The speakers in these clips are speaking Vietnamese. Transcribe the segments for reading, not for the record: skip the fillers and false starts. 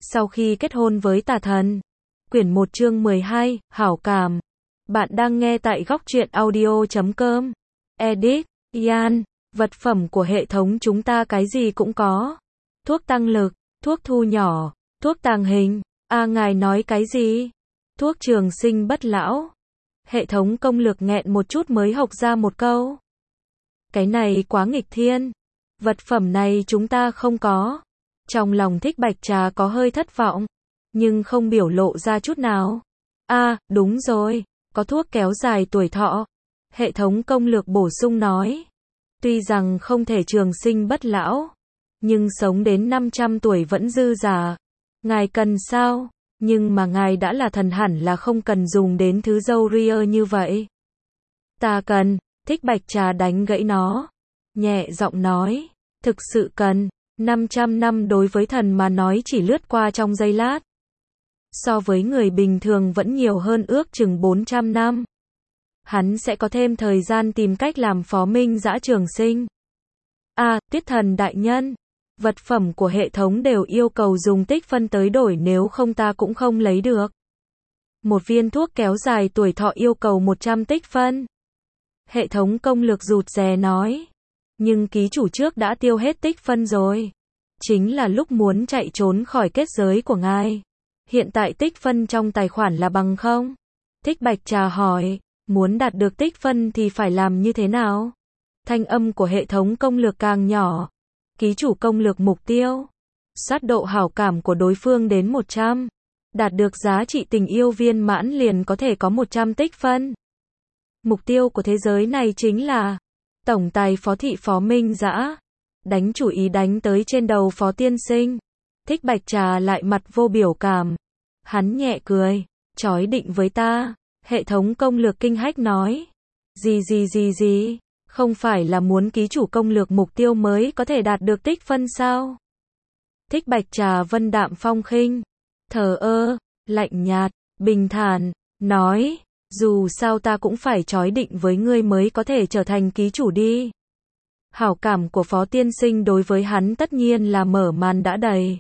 Sau khi kết hôn với tà thần. Quyển 1 chương 12, Hảo cảm. Bạn đang nghe tại góc truyện audio.com. Edit, Ian. Vật phẩm của hệ thống chúng ta cái gì cũng có. Thuốc tăng lực, thuốc thu nhỏ, thuốc tàng hình. Ngài nói cái gì? Thuốc trường sinh bất lão. Hệ thống công lược nghẹn một chút mới hộc ra một câu. Cái này quá nghịch thiên. Vật phẩm này chúng ta không có. Trong lòng Thích Bạch Trà có hơi thất vọng, nhưng không biểu lộ ra chút nào. Đúng rồi, có thuốc kéo dài tuổi thọ. Hệ thống công lược bổ sung nói. Tuy rằng không thể trường sinh bất lão, nhưng sống đến 500 tuổi vẫn dư giả. Ngài cần sao? Nhưng mà ngài đã là thần hẳn là không cần dùng đến thứ râu ria như vậy. Ta cần. Thích Bạch Trà đánh gãy nó, nhẹ giọng nói. Thực sự cần. 500 năm đối với thần mà nói chỉ lướt qua trong giây lát. So với người bình thường vẫn nhiều hơn ước chừng 400 năm. Hắn sẽ có thêm thời gian tìm cách làm Phó Minh Dã trường sinh. Tiết thần đại nhân. Vật phẩm của hệ thống đều yêu cầu dùng tích phân tới đổi, nếu không ta cũng không lấy được. Một viên thuốc kéo dài tuổi thọ yêu cầu 100 tích phân. Hệ thống công lược rụt rè nói. Nhưng ký chủ trước đã tiêu hết tích phân rồi. Chính là lúc muốn chạy trốn khỏi kết giới của ngài. Hiện tại tích phân trong tài khoản là bằng không? Thích Bạch Trà hỏi. Muốn đạt được tích phân thì phải làm như thế nào? Thanh âm của hệ thống công lược càng nhỏ. Ký chủ công lược mục tiêu. Sát độ hảo cảm của đối phương đến 100. Đạt được giá trị tình yêu viên mãn liền có thể có 100 tích phân. Mục tiêu của thế giới này chính là tổng tài phó thị Phó Minh Dã. Đánh chủ ý đánh tới trên đầu Phó tiên sinh. Thích Bạch Trà lại mặt vô biểu cảm. Hắn nhẹ cười. Chói định với ta. Hệ thống công lược kinh hách nói. Gì? Không phải là muốn ký chủ công lược mục tiêu mới có thể đạt được tích phân sao? Thích Bạch Trà vân đạm phong khinh. Thờ ơ, lạnh nhạt, bình thản, nói. Dù sao ta cũng phải chói định với ngươi mới có thể trở thành ký chủ đi. Hảo cảm của Phó tiên sinh đối với hắn tất nhiên là mở màn đã đầy.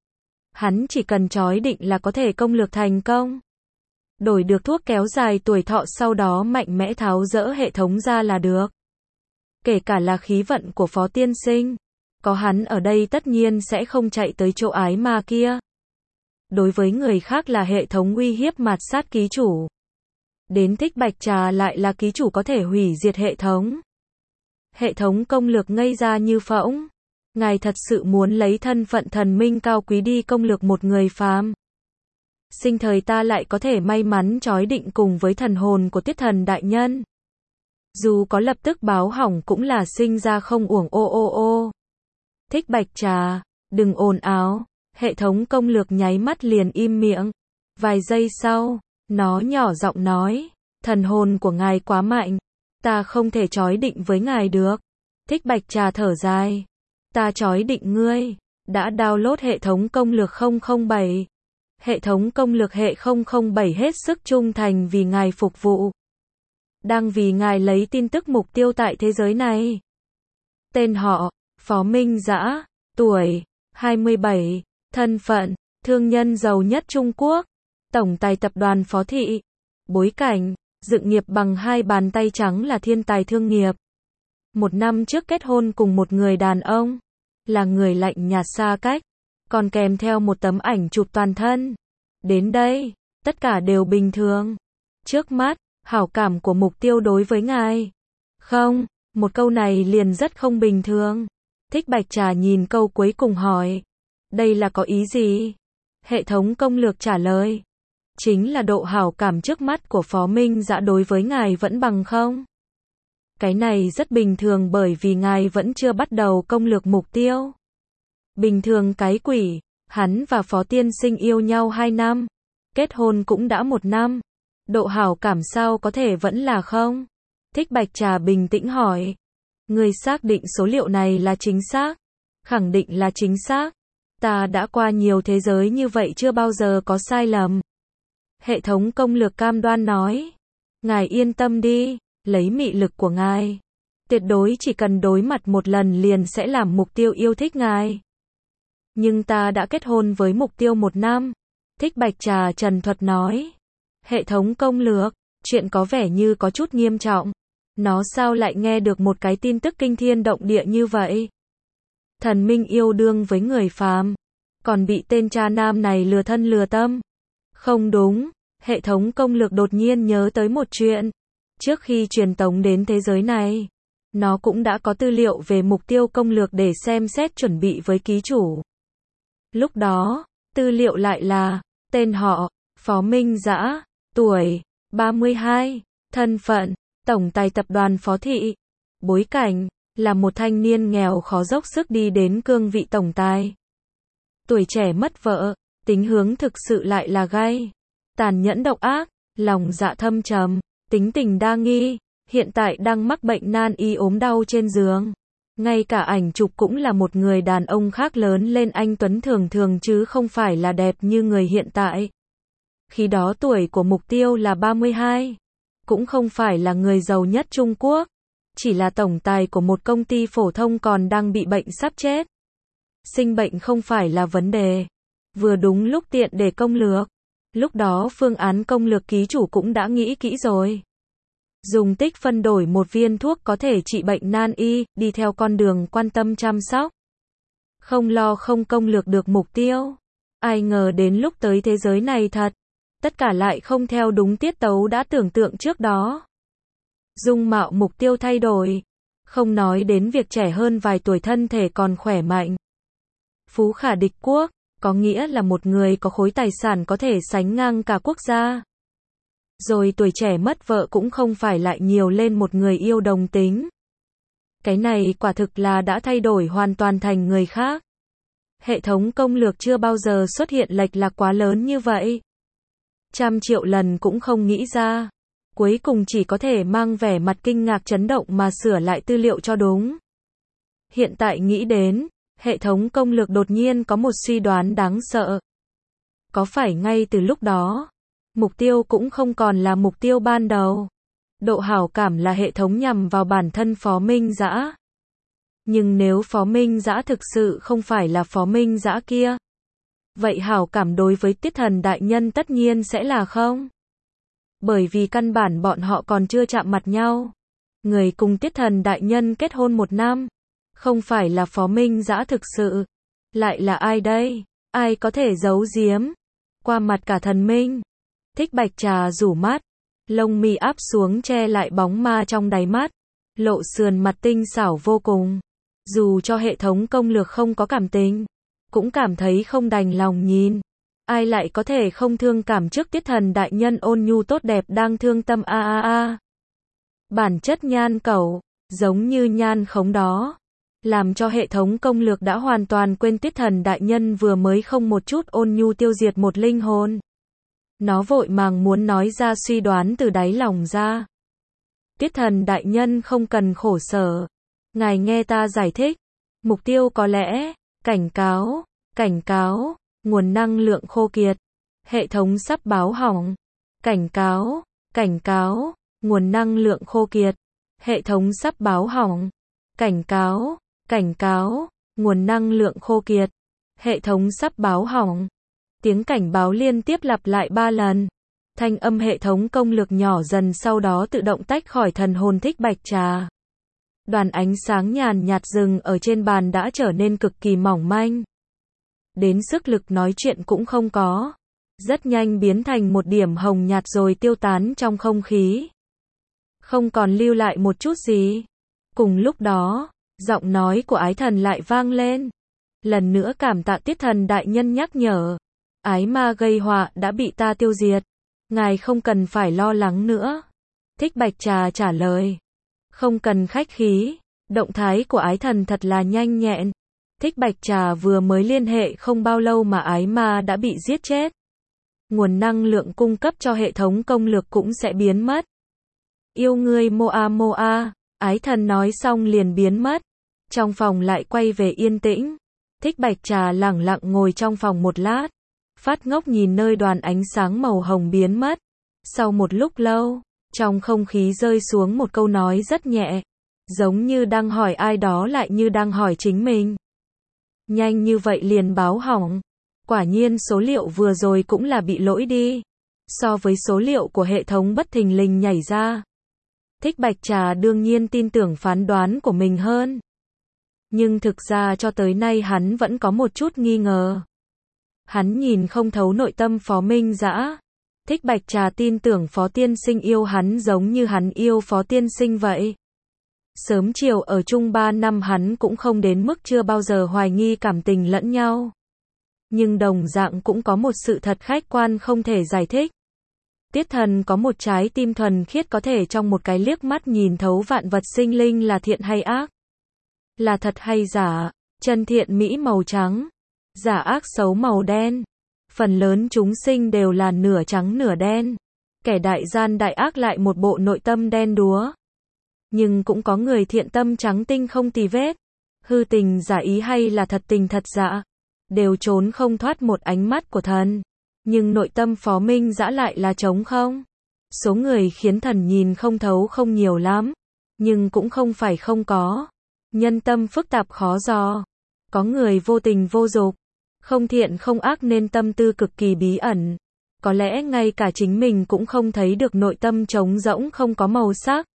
Hắn chỉ cần chói định là có thể công lược thành công. Đổi được thuốc kéo dài tuổi thọ, sau đó mạnh mẽ tháo dỡ hệ thống ra là được. Kể cả là khí vận của Phó tiên sinh. Có hắn ở đây tất nhiên sẽ không chạy tới chỗ ái ma kia. Đối với người khác là hệ thống uy hiếp mạt sát ký chủ. Đến Thích Bạch Trà lại là ký chủ có thể hủy diệt hệ thống. Hệ thống công lược ngây ra như phỗng. Ngài thật sự muốn lấy thân phận thần minh cao quý đi công lược một người phàm? Sinh thời ta lại có thể may mắn chói định cùng với thần hồn của Tiết thần đại nhân. Dù có lập tức báo hỏng cũng là sinh ra không uổng ô. Thích Bạch Trà, đừng ồn ào. Hệ thống công lược nháy mắt liền im miệng. Vài giây sau, nó nhỏ giọng nói. Thần hồn của ngài quá mạnh. Ta không thể chói định với ngài được. Thích Bạch Trà thở dài. Ta chói định ngươi. Đã download hệ thống công lược 007. Hệ thống công lược hệ 007 hết sức trung thành vì ngài phục vụ. Đang vì ngài lấy tin tức mục tiêu tại thế giới này. Tên họ, Phó Minh Dã. Tuổi, 27. Thân phận, thương nhân giàu nhất Trung Quốc. Tổng tài tập đoàn Phó thị. Bối cảnh, dựng nghiệp bằng hai bàn tay trắng là thiên tài thương nghiệp. 1 năm trước kết hôn cùng một người đàn ông. Là người lạnh nhạt xa cách. Còn kèm theo một tấm ảnh chụp toàn thân. Đến đây, tất cả đều bình thường. Trước mắt, hảo cảm của mục tiêu đối với ngài. Không, một câu này liền rất không bình thường. Thích Bạch Trà nhìn câu cuối cùng hỏi. Đây là có ý gì? Hệ thống công lược trả lời. Chính là độ hảo cảm trước mắt của Phó Minh Dã đối với ngài vẫn bằng không. Cái này rất bình thường bởi vì ngài vẫn chưa bắt đầu công lược mục tiêu. Bình thường cái quỷ, hắn và Phó tiên sinh yêu nhau 2 năm. Kết hôn cũng đã 1 năm. Độ hảo cảm sao có thể vẫn là không? Thích Bạch Trà bình tĩnh hỏi. Ngươi xác định số liệu này là chính xác? Khẳng định là chính xác. Ta đã qua nhiều thế giới như vậy chưa bao giờ có sai lầm. Hệ thống công lược cam đoan nói. Ngài yên tâm đi, lấy mị lực của ngài. Tuyệt đối chỉ cần đối mặt một lần liền sẽ làm mục tiêu yêu thích ngài. Nhưng ta đã kết hôn với mục tiêu 1 năm. Thích Bạch Trà trần thuật nói. Hệ thống công lược, chuyện có vẻ như có chút nghiêm trọng. Nó sao lại nghe được một cái tin tức kinh thiên động địa như vậy? Thần minh yêu đương với người phàm, còn bị tên cha nam này lừa thân lừa tâm. Không đúng, hệ thống công lược đột nhiên nhớ tới một chuyện. Trước khi truyền tống đến thế giới này, nó cũng đã có tư liệu về mục tiêu công lược để xem xét chuẩn bị với ký chủ. Lúc đó, tư liệu lại là, tên họ, Phó Minh Dã, tuổi, 32, thân phận, tổng tài tập đoàn Phó Thị, bối cảnh, là một thanh niên nghèo khó dốc sức đi đến cương vị tổng tài. Tuổi trẻ mất vợ, tính hướng thực sự lại là gay, tàn nhẫn độc ác, lòng dạ thâm trầm, tính tình đa nghi, hiện tại đang mắc bệnh nan y ốm đau trên giường. Ngay cả ảnh chụp cũng là một người đàn ông khác lớn lên anh tuấn thường thường chứ không phải là đẹp như người hiện tại. Khi đó tuổi của mục tiêu là 32, cũng không phải là người giàu nhất Trung Quốc, chỉ là tổng tài của một công ty phổ thông còn đang bị bệnh sắp chết. Sinh bệnh không phải là vấn đề, vừa đúng lúc tiện để công lược. Lúc đó phương án công lược ký chủ cũng đã nghĩ kỹ rồi. Dùng tích phân đổi một viên thuốc có thể trị bệnh nan y, đi theo con đường quan tâm chăm sóc. Không lo không công lược được mục tiêu. Ai ngờ đến lúc tới thế giới này thật, tất cả lại không theo đúng tiết tấu đã tưởng tượng trước đó. Dung mạo mục tiêu thay đổi, không nói đến việc trẻ hơn vài tuổi, thân thể còn khỏe mạnh. Phú khả địch quốc, có nghĩa là một người có khối tài sản có thể sánh ngang cả quốc gia. Rồi tuổi trẻ mất vợ cũng không phải lại nhiều lên một người yêu đồng tính. Cái này quả thực là đã thay đổi hoàn toàn thành người khác. Hệ thống công lược chưa bao giờ xuất hiện lệch lạc quá lớn như vậy. 100 triệu lần cũng không nghĩ ra. Cuối cùng chỉ có thể mang vẻ mặt kinh ngạc chấn động mà sửa lại tư liệu cho đúng. Hiện tại nghĩ đến, hệ thống công lược đột nhiên có một suy đoán đáng sợ. Có phải ngay từ lúc đó, mục tiêu cũng không còn là mục tiêu ban đầu. Độ hảo cảm là hệ thống nhằm vào bản thân Phó Minh Dã. Nhưng nếu Phó Minh Dã thực sự không phải là Phó Minh Dã kia, vậy hảo cảm đối với Tiết Thần đại nhân tất nhiên sẽ là không. Bởi vì căn bản bọn họ còn chưa chạm mặt nhau. Người cùng Tiết Thần đại nhân kết hôn 1 năm, không phải là Phó Minh Dã thực sự. Lại là ai đây? Ai có thể giấu giếm qua mặt cả thần minh? Thích Bạch Trà rủ mắt, lông mi áp xuống che lại bóng ma trong đáy mắt, lộ sườn mặt tinh xảo vô cùng. Dù cho hệ thống công lược không có cảm tình, cũng cảm thấy không đành lòng nhìn. Ai lại có thể không thương cảm trước Tiết Thần đại nhân ôn nhu tốt đẹp đang thương tâm a. Bản chất nhan cẩu, giống như nhan khống đó, làm cho hệ thống công lược đã hoàn toàn quên Tiết Thần đại nhân vừa mới không một chút ôn nhu tiêu diệt một linh hồn. Nó vội màng muốn nói ra suy đoán từ đáy lòng ra. Tiết Thần đại nhân không cần khổ sở. Ngài nghe ta giải thích. Mục tiêu có lẽ, cảnh cáo, nguồn năng lượng khô kiệt. Hệ thống sắp báo hỏng. Cảnh cáo, nguồn năng lượng khô kiệt. Hệ thống sắp báo hỏng. Cảnh cáo, nguồn năng lượng khô kiệt. Hệ thống sắp báo hỏng. Tiếng cảnh báo liên tiếp lặp lại 3 lần. Thanh âm hệ thống công lược nhỏ dần sau đó tự động tách khỏi thần hồn Thích Bạch Trà. Đoàn ánh sáng nhàn nhạt dừng ở trên bàn đã trở nên cực kỳ mỏng manh. Đến sức lực nói chuyện cũng không có. Rất nhanh biến thành một điểm hồng nhạt rồi tiêu tán trong không khí. Không còn lưu lại một chút gì. Cùng lúc đó, giọng nói của Ái Thần lại vang lên. Lần nữa cảm tạ Tiết Thần đại nhân nhắc nhở. Ái ma gây họa đã bị ta tiêu diệt. Ngài không cần phải lo lắng nữa. Thích Bạch Trà trả lời. Không cần khách khí. Động thái của Ái Thần thật là nhanh nhẹn. Thích Bạch Trà vừa mới liên hệ không bao lâu mà ái ma đã bị giết chết. Nguồn năng lượng cung cấp cho hệ thống công lược cũng sẽ biến mất. Yêu ngươi Moa, Ái Thần nói xong liền biến mất. Trong phòng lại quay về yên tĩnh. Thích Bạch Trà lẳng lặng ngồi trong phòng một lát. Phát ngốc nhìn nơi đoàn ánh sáng màu hồng biến mất. Sau một lúc lâu, trong không khí rơi xuống một câu nói rất nhẹ. Giống như đang hỏi ai đó lại như đang hỏi chính mình. Nhanh như vậy liền báo hỏng. Quả nhiên số liệu vừa rồi cũng là bị lỗi đi. So với số liệu của hệ thống bất thình lình nhảy ra. Thích Bạch Trà đương nhiên tin tưởng phán đoán của mình hơn. Nhưng thực ra cho tới nay hắn vẫn có một chút nghi ngờ. Hắn nhìn không thấu nội tâm Phó Minh Dã. Thích Bạch Trà tin tưởng Phó Tiên Sinh yêu hắn giống như hắn yêu Phó Tiên Sinh vậy. Sớm chiều ở chung 3 năm hắn cũng không đến mức chưa bao giờ hoài nghi cảm tình lẫn nhau. Nhưng đồng dạng cũng có một sự thật khách quan không thể giải thích. Tiết Thần có một trái tim thuần khiết có thể trong một cái liếc mắt nhìn thấu vạn vật sinh linh là thiện hay ác. Là thật hay giả, chân thiện mỹ màu trắng, giả ác xấu màu đen. Phần lớn chúng sinh đều là nửa trắng nửa đen. Kẻ đại gian đại ác lại một bộ nội tâm đen đúa. Nhưng cũng có người thiện tâm trắng tinh không tì vết. Hư tình giả ý hay là thật tình thật dạ. Đều trốn không thoát một ánh mắt của thần. Nhưng nội tâm Phó Minh Dã lại là trống không. Số người khiến thần nhìn không thấu không nhiều lắm. Nhưng cũng không phải không có. Nhân tâm phức tạp khó dò. Có người vô tình vô dục. Không thiện không ác nên tâm tư cực kỳ bí ẩn. Có lẽ ngay cả chính mình cũng không thấy được nội tâm trống rỗng không có màu sắc.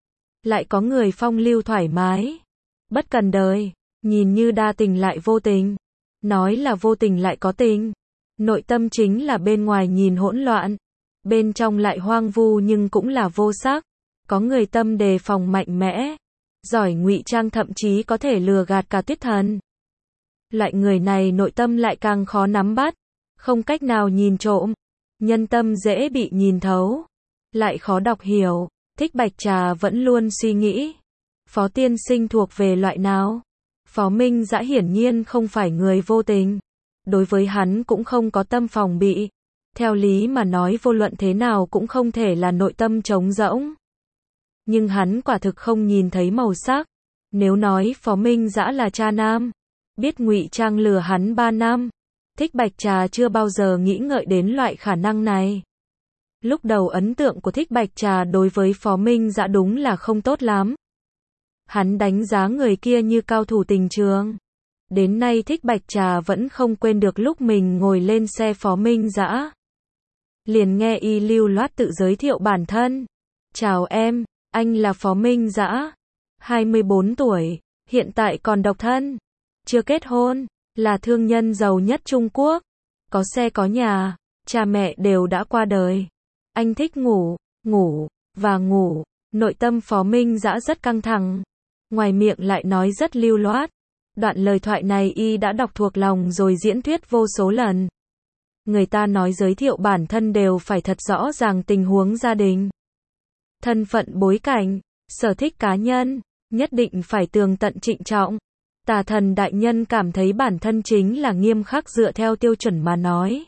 Lại có người phong lưu thoải mái. Bất cần đời. Nhìn như đa tình lại vô tình. Nói là vô tình lại có tình. Nội tâm chính là bên ngoài nhìn hỗn loạn. Bên trong lại hoang vu nhưng cũng là vô sắc. Có người tâm đề phòng mạnh mẽ. Giỏi ngụy trang thậm chí có thể lừa gạt cả Tuyết Thần. Loại người này nội tâm lại càng khó nắm bắt. Không cách nào nhìn trộm. Nhân tâm dễ bị nhìn thấu. Lại khó đọc hiểu. Thích Bạch Trà vẫn luôn suy nghĩ. Phó Tiên Sinh thuộc về loại nào? Phó Minh Dã hiển nhiên không phải người vô tình. Đối với hắn cũng không có tâm phòng bị. Theo lý mà nói vô luận thế nào cũng không thể là nội tâm trống rỗng. Nhưng hắn quả thực không nhìn thấy màu sắc. Nếu nói Phó Minh Dã là cha nam, biết ngụy trang lừa hắn 3 năm, Thích Bạch Trà chưa bao giờ nghĩ ngợi đến loại khả năng này. Lúc đầu ấn tượng của Thích Bạch Trà đối với Phó Minh Dã đúng là không tốt lắm. Hắn đánh giá người kia như cao thủ tình trường. Đến nay Thích Bạch Trà vẫn không quên được lúc mình ngồi lên xe Phó Minh Dã. Liền nghe y lưu loát tự giới thiệu bản thân. Chào em, anh là Phó Minh Dã. 24 tuổi, hiện tại còn độc thân. Chưa kết hôn, là thương nhân giàu nhất Trung Quốc. Có xe có nhà, cha mẹ đều đã qua đời. Anh thích ngủ, ngủ, và ngủ. Nội tâm Phó Minh Dã rất căng thẳng. Ngoài miệng lại nói rất lưu loát. Đoạn lời thoại này y đã đọc thuộc lòng rồi diễn thuyết vô số lần. Người ta nói giới thiệu bản thân đều phải thật rõ ràng tình huống gia đình. Thân phận bối cảnh, sở thích cá nhân, nhất định phải tường tận trịnh trọng. Tà Thần đại nhân cảm thấy bản thân chính là nghiêm khắc dựa theo tiêu chuẩn mà nói.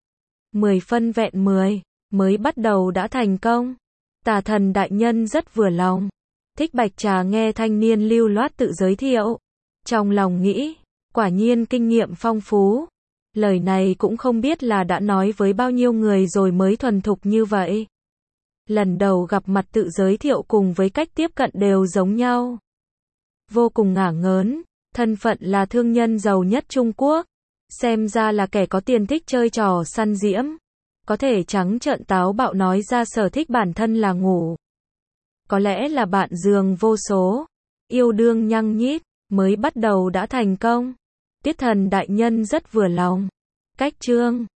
10 phân vẹn 10, mới bắt đầu đã thành công. Tà Thần đại nhân rất vừa lòng. Thích Bạch Trà nghe thanh niên lưu loát tự giới thiệu. Trong lòng nghĩ, quả nhiên kinh nghiệm phong phú. Lời này cũng không biết là đã nói với bao nhiêu người rồi mới thuần thục như vậy. Lần đầu gặp mặt tự giới thiệu cùng với cách tiếp cận đều giống nhau. Vô cùng ngả ngớn, thân phận là thương nhân giàu nhất Trung Quốc. Xem ra là kẻ có tiền thích chơi trò săn diễm. Có thể trắng trợn táo bạo nói ra sở thích bản thân là ngủ. Có lẽ là bạn giường vô số. Yêu đương nhăng nhít, mới bắt đầu đã thành công. Tiết Thần đại nhân rất vừa lòng. Cách chương